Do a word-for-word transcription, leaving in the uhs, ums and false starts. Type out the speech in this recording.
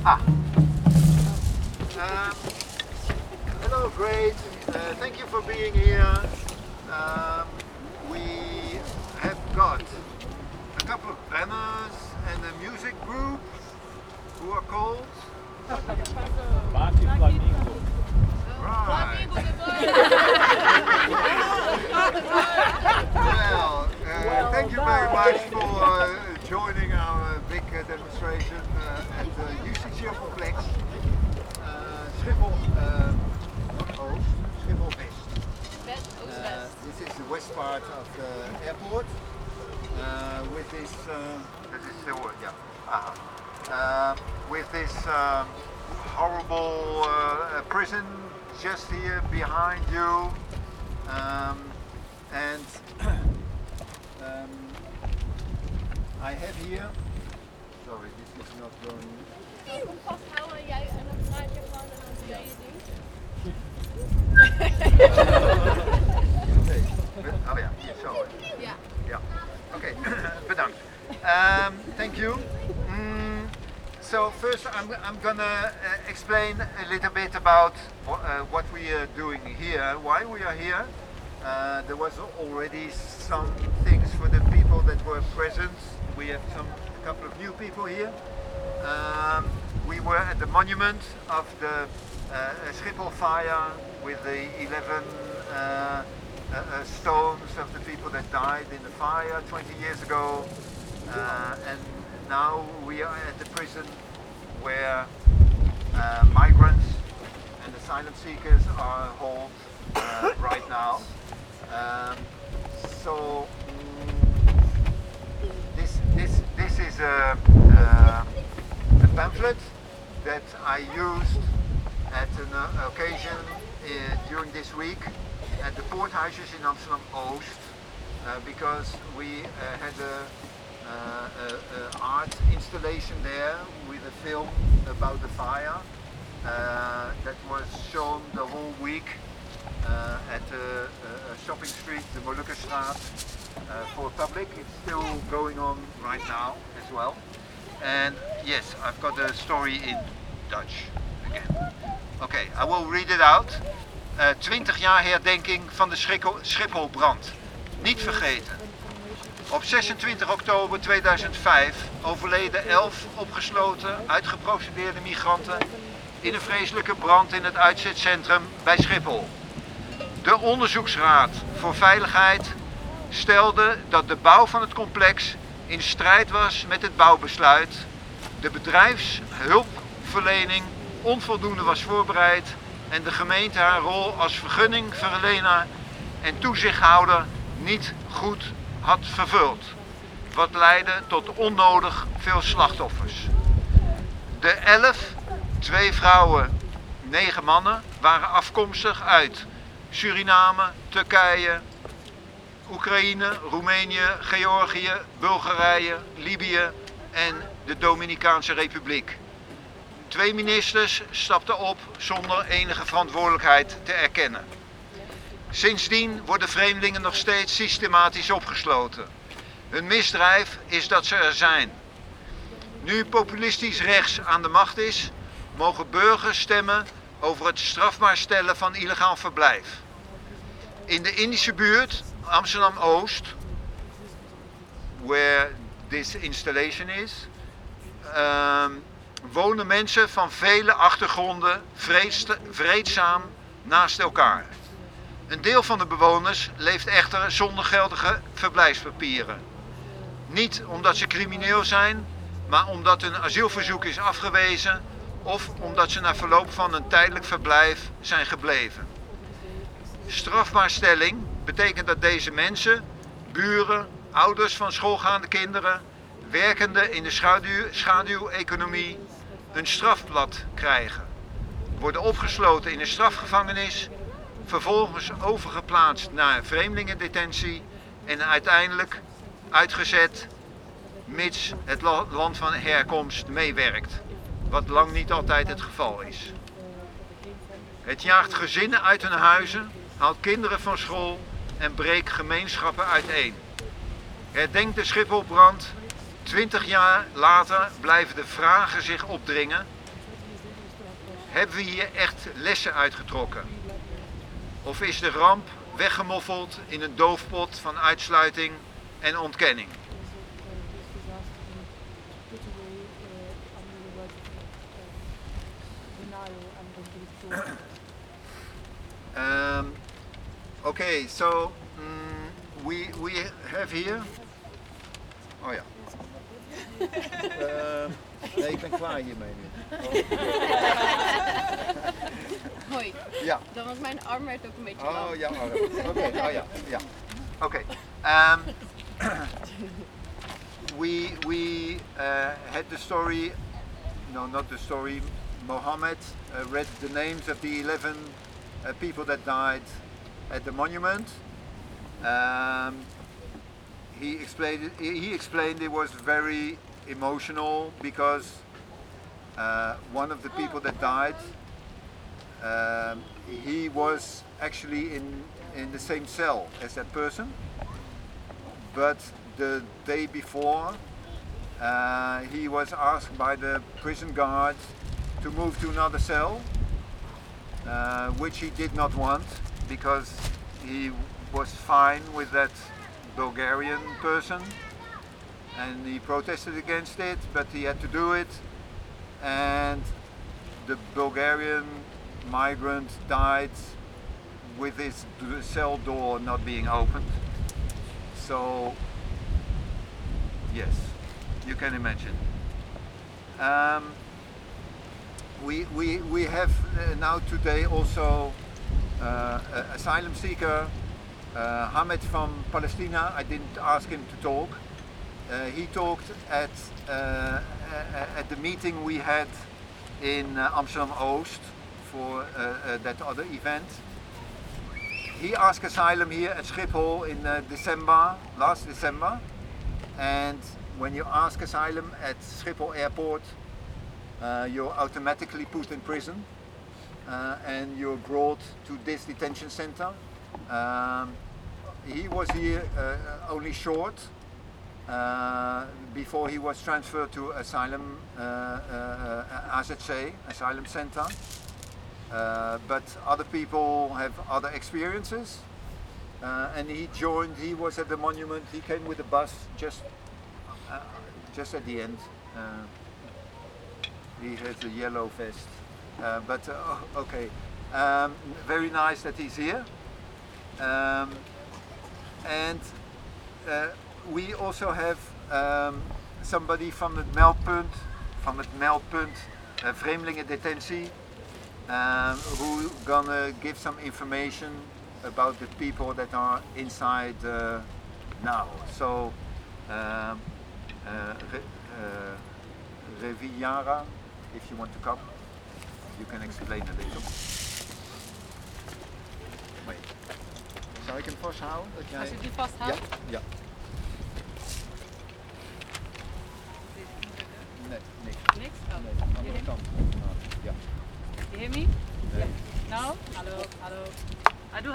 Ah. Um, hello, great. Uh, thank you for being here. Um, we have got a couple of banners and a music group who are called Party Flamingo. Right. Well, uh, thank you very much for uh, joining our uh, big uh, demonstration uh, at the U C C complex. Uh, Schiphol uh, Oost, Schiphol West. Uh, this is the west part of the airport. Uh, with this, uh, this is the word, yeah. Uh-huh. Uh, with this um, horrible uh, prison just here behind you, um, and um, I have here. Sorry, this is not going. Vasthouden jij en dan draai je gewoon en dan doe je ding. Oh ja, hier zo. Ja. Ja. Oké, bedankt. Um, thank you. Mm, so first I'm, I'm gonna uh, explain a little bit about wh uh, what we are doing here, why we are here. Uh, there was already some things for the people that were present. We have some a couple of new people here. Um, we were at the monument of the uh, Schiphol fire with the eleven uh, Uh, uh, stones of the people that died in the fire twenty years ago, uh, and now we are at the prison where uh, migrants and asylum seekers are held uh, right now. Um, so mm, this this this is a, uh, a pamphlet that I used at an uh, occasion uh, during this week at the Poorthuisjes in Amsterdam Oost, uh, because we uh, had a, uh, a, a art installation there with a film about the fire uh, that was shown the whole week uh, at a, a shopping street, the Molukkenstraat, uh, for public. It's still going on right now as well. And yes, I've got a story in Dutch again. Okay, I will read it out. Uh, twintig jaar herdenking van de Schipholbrand. Niet vergeten. Op zesentwintig oktober tweeduizend vijf overleden elf opgesloten, uitgeprocedeerde migranten in een vreselijke brand in het uitzetcentrum bij Schiphol. De Onderzoeksraad voor Veiligheid stelde dat de bouw van het complex in strijd was met het bouwbesluit, de bedrijfshulpverlening onvoldoende was voorbereid en de gemeente haar rol als vergunningverlener en toezichthouder niet goed had vervuld, wat leidde tot onnodig veel slachtoffers. De elf, twee vrouwen, negen mannen, waren afkomstig uit Suriname, Turkije, Oekraïne, Roemenië, Georgië, Bulgarije, Libië en de Dominicaanse Republiek. Twee ministers stapten op zonder enige verantwoordelijkheid te erkennen. Sindsdien worden vreemdelingen nog steeds systematisch opgesloten. Hun misdrijf is dat ze er zijn. Nu populistisch rechts aan de macht is, mogen burgers stemmen over het strafbaar stellen van illegaal verblijf. In de Indische buurt, Amsterdam-Oost, where this installation is, um, wonen mensen van vele achtergronden vreedzaam naast elkaar. Een deel van de bewoners leeft echter zonder geldige verblijfspapieren. Niet omdat ze crimineel zijn, maar omdat hun asielverzoek is afgewezen of omdat ze na verloop van een tijdelijk verblijf zijn gebleven. Strafbaarstelling betekent dat deze mensen, buren, ouders van schoolgaande kinderen, werkenden in de schaduw, schaduweconomie, een strafblad krijgen, worden opgesloten in een strafgevangenis, vervolgens overgeplaatst naar vreemdelingendetentie en uiteindelijk uitgezet mits het land van herkomst meewerkt, wat lang niet altijd het geval is. Het jaagt gezinnen uit hun huizen, haalt kinderen van school en breekt gemeenschappen uiteen. Herdenkt de Schipholbrand. Twintig jaar later blijven de vragen zich opdringen. hebben we hier echt lessen uitgetrokken? Of is de ramp weggemoffeld in een doofpot van uitsluiting en ontkenning? Um, okay, so mm, we we have here. Oh ja. Uh, nee, ik ben klaar hiermee nu. Hoi. Ja. Dan was mijn arm werd ook een beetje Oh lang. ja, oké. Okay. Oh ja, ja. Oké. Okay. Um, we we uh, had the story. No, not the story. Mohammed uh, read the names of the eleven uh, people that died at the monument. Um, he explained. He explained it was very emotional because uh, one of the people that died, um, he was actually in in the same cell as that person, but the day before uh, he was asked by the prison guard to move to another cell, uh, which he did not want because he was fine with that Bulgarian person and he protested against it, but he had to do it, and the Bulgarian migrant died with his cell door not being opened. So yes, you can imagine. Um, we, we, we have uh, now today also uh, an asylum seeker, uh, Hamed from Palestine. I didn't ask him to talk. Uh, he talked at, uh, at the meeting we had in uh, Amsterdam Oost for uh, uh, that other event. He asked asylum here at Schiphol in uh, December, last December, and when you ask asylum at Schiphol airport, uh, you're automatically put in prison uh, and you're brought to this detention center. Um, he was here uh, only short uh, before he was transferred to asylum uh, uh, A Z C, asylum center. Uh, but other people have other experiences, uh, and he joined. He was at the monument. He came with a bus just, uh, just at the end. Uh, he has a yellow vest, uh, but uh, okay. Um, very nice that he's here, um, and uh, we also have um, somebody from het meldpunt, from het meldpunt, uh, vreemdelingendetentie. Um, who gonna give some information about the people that are inside uh, now. So, um, uh, Re, uh, Reviara, if you want to come, you can explain a little. Wait. Zou ik hem vasthouden? Dat jij... Als ik die vasthoud? Ja, ja. Nee, niks. Niks? Oh. Nee, You andere hear me? kant. Ja. You hear me? Nee. No? Hallo, hallo.